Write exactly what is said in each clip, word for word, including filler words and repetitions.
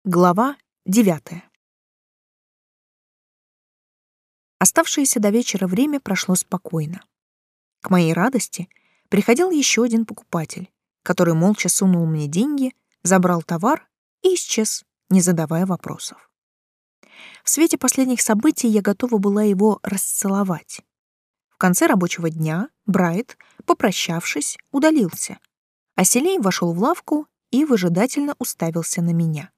Глава девятая. Оставшееся до вечера время прошло спокойно. К моей радости приходил еще один покупатель, который молча сунул мне деньги, забрал товар и исчез, не задавая вопросов. В свете последних событий я готова была его расцеловать. В конце рабочего дня Брайт, попрощавшись, удалился, а Селей вошел в лавку и выжидательно уставился на меня.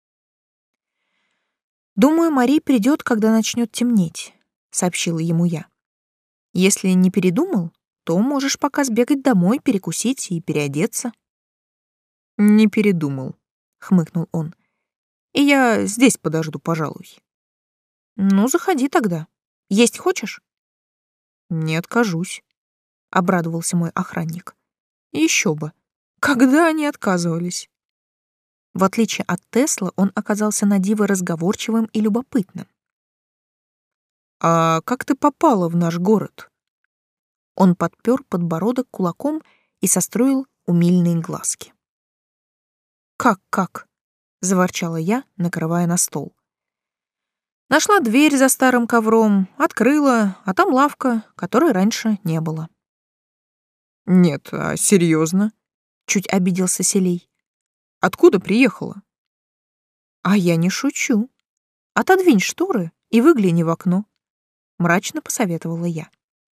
«Думаю, Мари придет, когда начнет темнеть», — сообщила ему я. «Если не передумал, то можешь пока сбегать домой, перекусить и переодеться». «Не передумал», — хмыкнул он. «И я здесь подожду, пожалуй». «Ну, заходи тогда. Есть хочешь?» «Не откажусь», — обрадовался мой охранник. «Еще бы. Когда они отказывались?» В отличие от Теслы, он оказался на диво разговорчивым и любопытным. «А как ты попала в наш город?» Он подпер подбородок кулаком и состроил умильные глазки. «Как-как?» — заворчала я, накрывая на стол. Нашла дверь за старым ковром, открыла, а там лавка, которой раньше не было. «Нет, а серьезно?» — чуть обиделся Селей. «Откуда приехала?» «А я не шучу. Отодвинь шторы и выгляни в окно», — мрачно посоветовала я.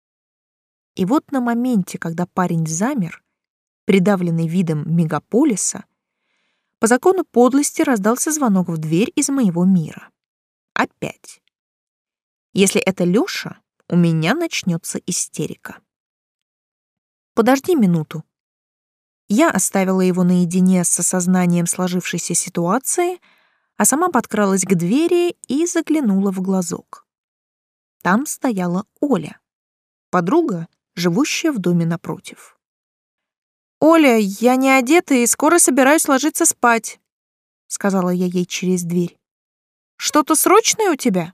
И вот на моменте, когда парень замер, придавленный видом мегаполиса, по закону подлости раздался звонок в дверь из моего мира. Опять. Если это Лёша, у меня начнется истерика. «Подожди минуту». Я оставила его наедине с осознанием сложившейся ситуации, а сама подкралась к двери и заглянула в глазок. Там стояла Оля, подруга, живущая в доме напротив. «Оля, я не одета и скоро собираюсь ложиться спать», — сказала я ей через дверь. «Что-то срочное у тебя?»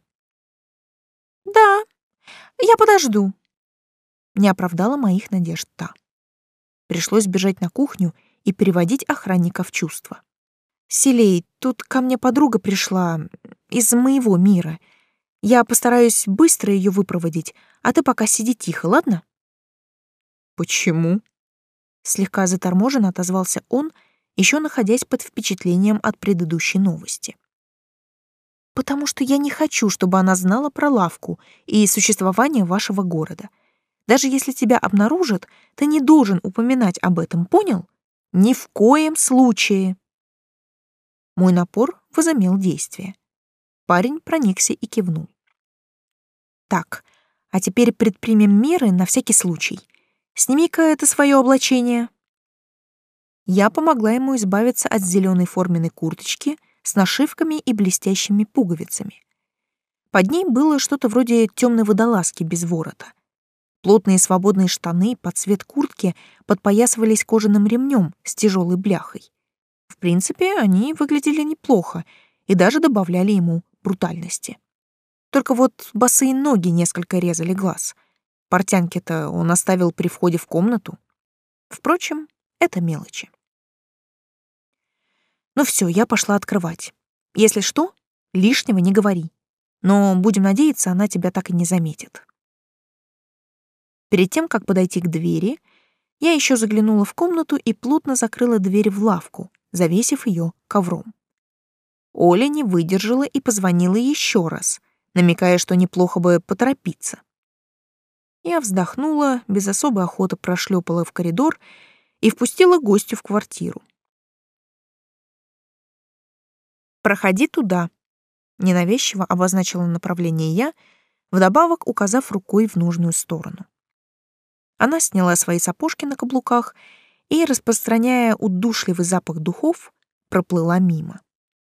«Да, я подожду», — не оправдала моих надежд та. Пришлось бежать на кухню и переводить охранника в чувство. «Селей, тут ко мне подруга пришла из моего мира. Я постараюсь быстро ее выпроводить, а ты пока сиди тихо, ладно?» «Почему?» Слегка заторможенно отозвался он, еще находясь под впечатлением от предыдущей новости. «Потому что я не хочу, чтобы она знала про лавку и существование вашего города. Даже если тебя обнаружат, ты не должен упоминать об этом, понял? Ни в коем случае!» Мой напор возымел действие. Парень проникся и кивнул. «Так, а теперь предпримем меры на всякий случай. Сними-ка это свое облачение». Я помогла ему избавиться от зеленой форменной курточки с нашивками и блестящими пуговицами. Под ней было что-то вроде темной водолазки без ворота. Плотные свободные штаны под цвет куртки подпоясывались кожаным ремнем с тяжелой бляхой. В принципе, они выглядели неплохо и даже добавляли ему брутальности. Только вот босые ноги несколько резали глаз. Портянки-то он оставил при входе в комнату. Впрочем, это мелочи. Ну все, я пошла открывать. Если что, лишнего не говори. Но будем надеяться, она тебя так и не заметит. Перед тем, как подойти к двери, я еще заглянула в комнату и плотно закрыла дверь в лавку, завесив ее ковром. Оля не выдержала и позвонила еще раз, намекая, что неплохо бы поторопиться. Я вздохнула, без особой охоты прошлепала в коридор и впустила гостю в квартиру. «Проходи туда», — ненавязчиво обозначила направление я, вдобавок указав рукой в нужную сторону. Она сняла свои сапожки на каблуках и, распространяя удушливый запах духов, проплыла мимо.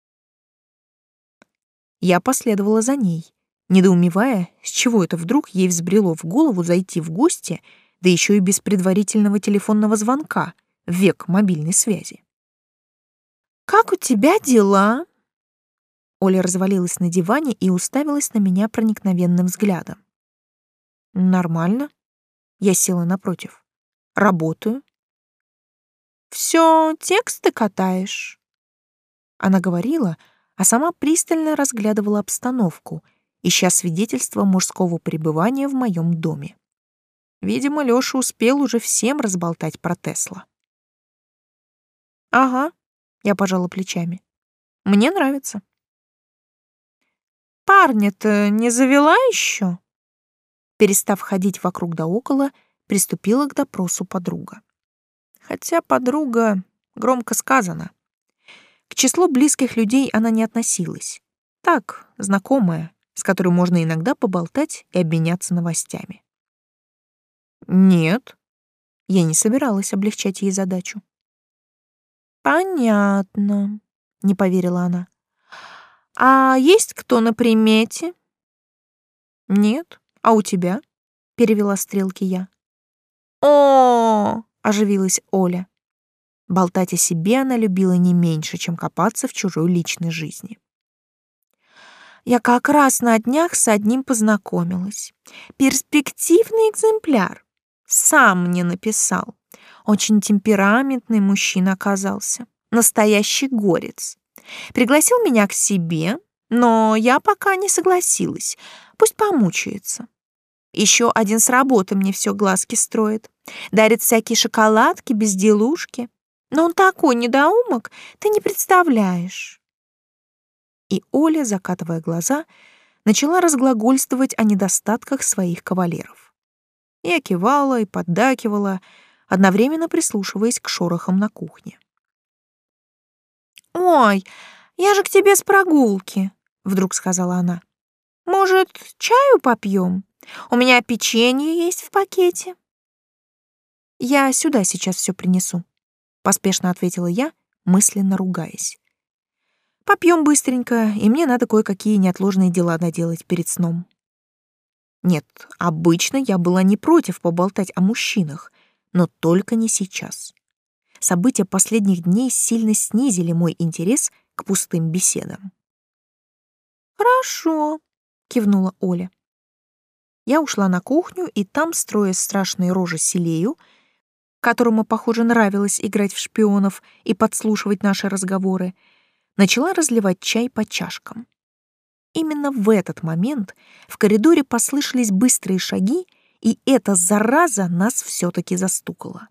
Я последовала за ней, недоумевая, с чего это вдруг ей взбрело в голову зайти в гости, да еще и без предварительного телефонного звонка, в век мобильной связи. «Как у тебя дела?» Оля развалилась на диване и уставилась на меня проникновенным взглядом. «Нормально». Я села напротив. «Работаю». «Всё, тексты катаешь?» Она говорила, а сама пристально разглядывала обстановку, ища свидетельства мужского пребывания в моем доме. Видимо, Лёша успел уже всем разболтать про Тесла. «Ага», — я пожала плечами. «Мне нравится». «Парня-то не завела еще?» Перестав ходить вокруг да около, приступила к допросу подруга. Хотя подруга громко сказано. К числу близких людей она не относилась. Так, знакомая, с которой можно иногда поболтать и обменяться новостями. Нет, я не собиралась облегчать ей задачу. Понятно, не поверила она. А есть кто на примете? Нет, а у тебя? Перевела стрелки я. О, оживилась Оля. Болтать о себе она любила не меньше, чем копаться в чужой личной жизни. Я как раз на днях с одним познакомилась. Перспективный экземпляр. Сам мне написал. Очень темпераментный мужчина оказался. Настоящий горец. Пригласил меня к себе, но я пока не согласилась. Пусть помучается. Еще один с работы мне все глазки строит. Дарит всякие шоколадки, безделушки. Но он такой недоумок, ты не представляешь. И Оля, закатывая глаза, начала разглагольствовать о недостатках своих кавалеров. Я кивала и поддакивала, одновременно прислушиваясь к шорохам на кухне. «Ой, я же к тебе с прогулки», — вдруг сказала она. «Может, чаю попьем? У меня печенье есть в пакете». «Я сюда сейчас все принесу», — поспешно ответила я, мысленно ругаясь. «Попьем быстренько, и мне надо кое-какие неотложные дела доделать перед сном». Нет, обычно я была не против поболтать о мужчинах, но только не сейчас. События последних дней сильно снизили мой интерес к пустым беседам. «Хорошо», — кивнула Оля. Я ушла на кухню, и там, строя страшные рожи Селею, которому, похоже, нравилось играть в шпионов и подслушивать наши разговоры, начала разливать чай по чашкам. Именно в этот момент в коридоре послышались быстрые шаги, и эта зараза нас все-таки застукала.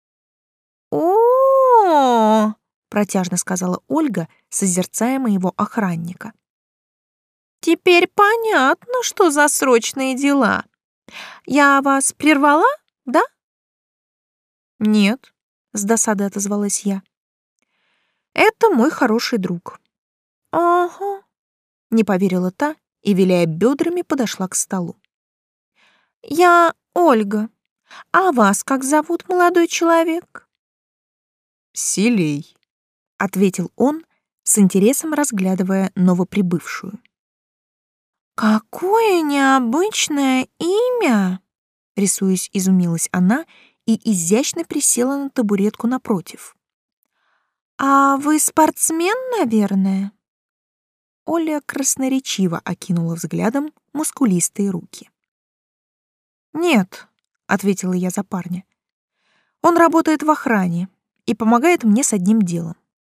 «О-о-о!» — протяжно сказала Ольга, созерцая моего охранника. «Теперь понятно, что за срочные дела. Я вас прервала, да?» «Нет», — с досадой отозвалась я. «Это мой хороший друг». «Ага», — не поверила та и, виляя бедрами, подошла к столу. «Я Ольга. А вас как зовут, молодой человек?» «Селей», — ответил он, с интересом разглядывая новоприбывшую. «Какое необычное имя!» — рисуясь, изумилась она и изящно присела на табуретку напротив. «А вы спортсмен, наверное?» Оля красноречиво окинула взглядом мускулистые руки. «Нет», — ответила я за парня. «Он работает в охране и помогает мне с одним делом».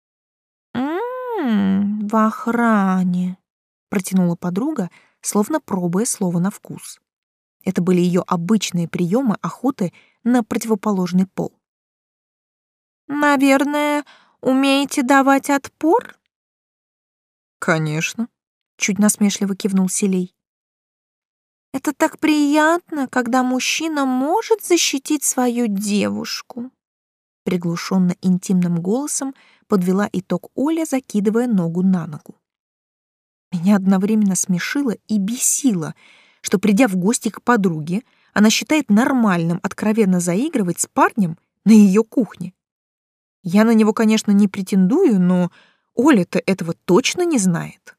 «М-м, в охране», — протянула подруга, словно пробуя слово на вкус. Это были ее обычные приемы охоты на противоположный пол. «Наверное, умеете давать отпор?» «Конечно», — чуть насмешливо кивнул Селей. «Это так приятно, когда мужчина может защитить свою девушку», — приглушенно интимным голосом подвела итог Оля, закидывая ногу на ногу. Меня одновременно смешило и бесило, что, придя в гости к подруге, она считает нормальным откровенно заигрывать с парнем на ее кухне. Я на него, конечно, не претендую, но Оля-то этого точно не знает.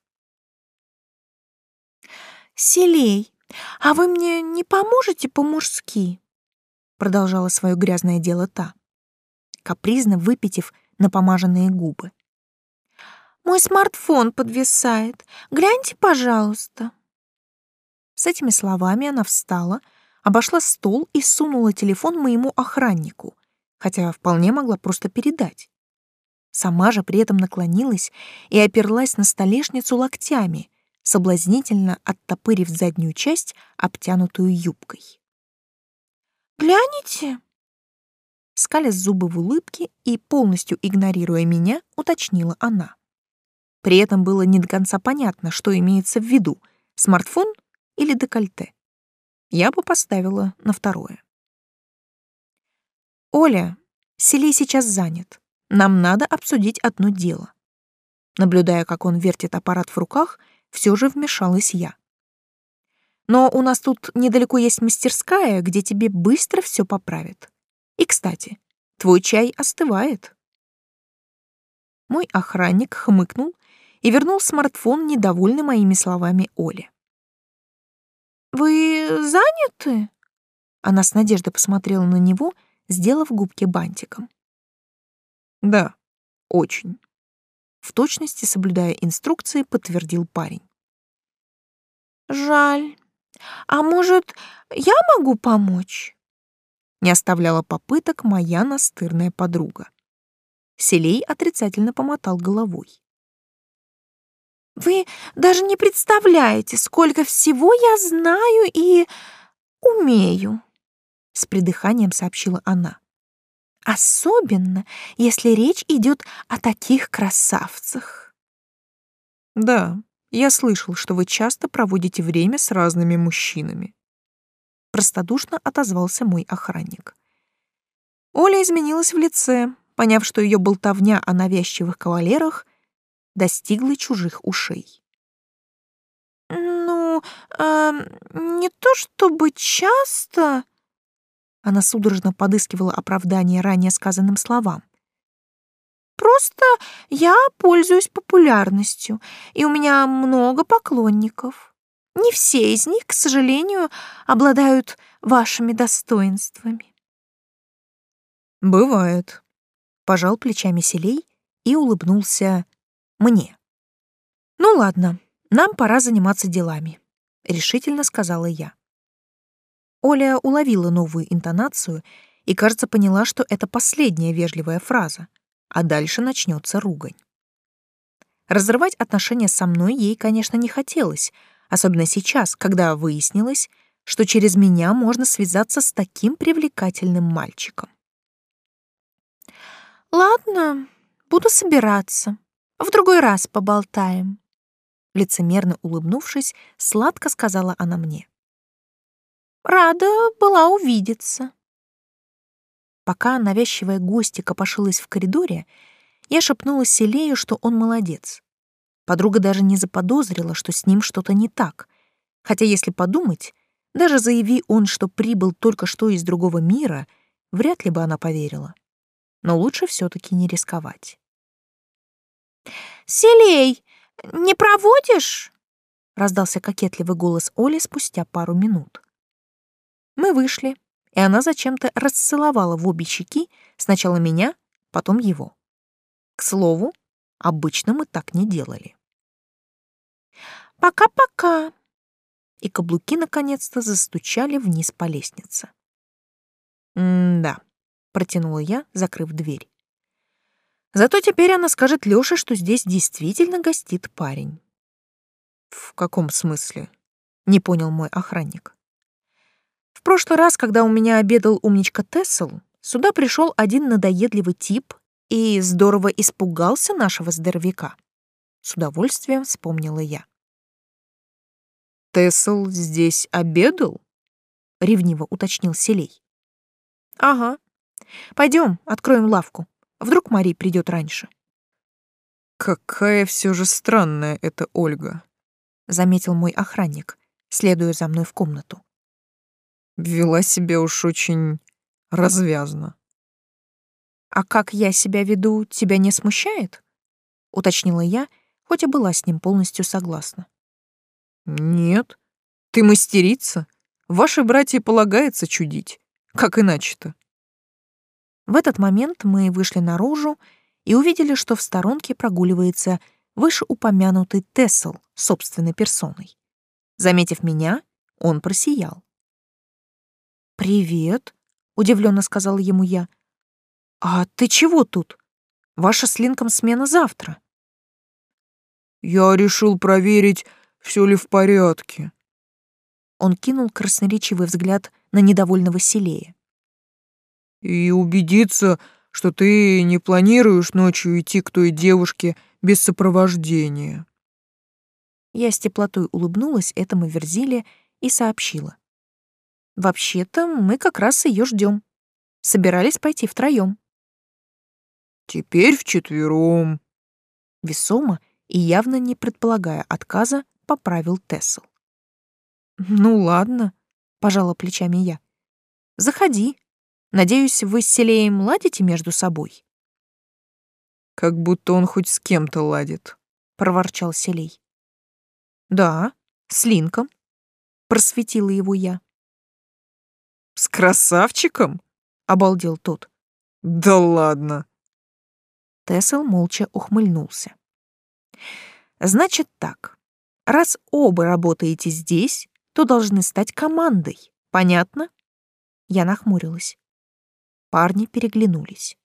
«Селей, а вы мне не поможете по-мужски?» Продолжала свое грязное дело та, капризно выпитив напомаженные губы. «Мой смартфон подвисает. Гляньте, пожалуйста». С этими словами она встала, обошла стол и сунула телефон моему охраннику, хотя вполне могла просто передать. Сама же при этом наклонилась и оперлась на столешницу локтями, соблазнительно оттопырив заднюю часть, обтянутую юбкой. «Гляните!» Скалясь зубы в улыбке и полностью игнорируя меня, уточнила она. При этом было не до конца понятно, что имеется в виду — смартфон или декольте. Я бы поставила на второе. «Оля, Селий сейчас занят. Нам надо обсудить одно дело». Наблюдая, как он вертит аппарат в руках, все же вмешалась я. «Но у нас тут недалеко есть мастерская, где тебе быстро все поправят. И, кстати, твой чай остывает». Мой охранник хмыкнул и вернул смартфон, недовольный моими словами Оле. «Вы заняты?» Она с надеждой посмотрела на него, сделав губки бантиком. Да, очень. В точности, соблюдая инструкции, подтвердил парень. «Жаль. А может, я могу помочь?» Не оставляла попыток моя настырная подруга. Селей отрицательно помотал головой. «Вы даже не представляете, сколько всего я знаю и умею», — с придыханием сообщила она. «Особенно, если речь идет о таких красавцах». Да, я слышал, что вы часто проводите время с разными мужчинами. Простодушно отозвался мой охранник. Оля изменилась в лице, поняв, что ее болтовня о навязчивых кавалерах достигла чужих ушей. «Ну, э, не то чтобы часто...» Она судорожно подыскивала оправдание ранее сказанным словам. «Просто я пользуюсь популярностью, и у меня много поклонников. Не все из них, к сожалению, обладают вашими достоинствами». Бывает. Пожал плечами Селей и улыбнулся мне. «Ну ладно, нам пора заниматься делами», — решительно сказала я. Оля уловила новую интонацию и, кажется, поняла, что это последняя вежливая фраза, а дальше начнется ругань. Разрывать отношения со мной ей, конечно, не хотелось, особенно сейчас, когда выяснилось, что через меня можно связаться с таким привлекательным мальчиком. «Ладно, буду собираться. В другой раз поболтаем», — лицемерно улыбнувшись, сладко сказала она мне. «Рада была увидеться». Пока навязчивая гостья копошилась в коридоре, я шепнула Селею, что он молодец. Подруга даже не заподозрила, что с ним что-то не так, хотя, если подумать, даже заяви он, что прибыл только что из другого мира, вряд ли бы она поверила. Но лучше все-таки не рисковать. «Селей, не проводишь?» — раздался кокетливый голос Оли спустя пару минут. Мы вышли, и она зачем-то расцеловала в обе щеки сначала меня, потом его. К слову, обычно мы так не делали. «Пока-пока!» И каблуки наконец-то застучали вниз по лестнице. «М-да», — протянула я, закрыв дверь. Зато теперь она скажет Лёше, что здесь действительно гостит парень. В каком смысле? Не понял мой охранник. В прошлый раз, когда у меня обедал умничка Тессел, сюда пришел один надоедливый тип и здорово испугался нашего здоровяка. С удовольствием вспомнила я. Тессел здесь обедал? Ревниво уточнил Селей. Ага. Пойдем, откроем лавку. Вдруг Мари придет раньше. Какая все же странная эта Ольга, заметил мой охранник, следуя за мной в комнату. Вела себя уж очень развязно. А как я себя веду, тебя не смущает? Уточнила я, хоть и была с ним полностью согласна. Нет, ты мастерица. Вашей братье полагается чудить. Как иначе-то? В этот момент мы вышли наружу и увидели, что в сторонке прогуливается вышеупомянутый Тессел собственной персоной. Заметив меня, он просиял. «Привет», — удивленно сказала ему я. «А ты чего тут? Ваша с Линком смена завтра. Я решил проверить, все ли в порядке. Он кинул красноречивый взгляд на недовольного Селея. И убедиться, что ты не планируешь ночью идти к той девушке без сопровождения. Я с теплотой улыбнулась этому Верзиле и сообщила. Вообще-то мы как раз ее ждем. Собирались пойти втроем. Теперь вчетвером. Весомо и явно не предполагая отказа, поправил Тессел. «Ну ладно», — пожала плечами я. «Заходи. Надеюсь, вы с Селеем ладите между собой?» «Как будто он хоть с кем-то ладит», — проворчал Селей. «Да, с Линком», — просветила его я. «С красавчиком?» — обалдел тот. «Да ладно». Тессел молча ухмыльнулся. «Значит так, раз оба работаете здесь, то должны стать командой. Понятно?» Я нахмурилась. Парни переглянулись.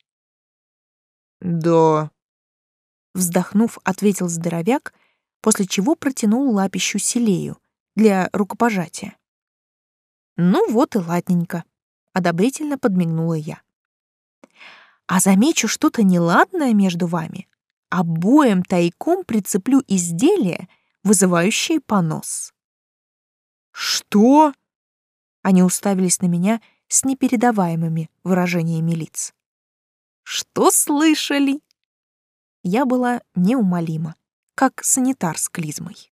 «Да», — вздохнув, ответил здоровяк, после чего протянул лапищу Селею для рукопожатия. «Ну вот и ладненько», — одобрительно подмигнула я. «А замечу что-то неладное между вами, обоим тайком прицеплю изделие, вызывающее понос». «Что?» Они уставились на меня с непередаваемыми выражениями лиц. «Что слышали?» Я была неумолима, как санитар с клизмой.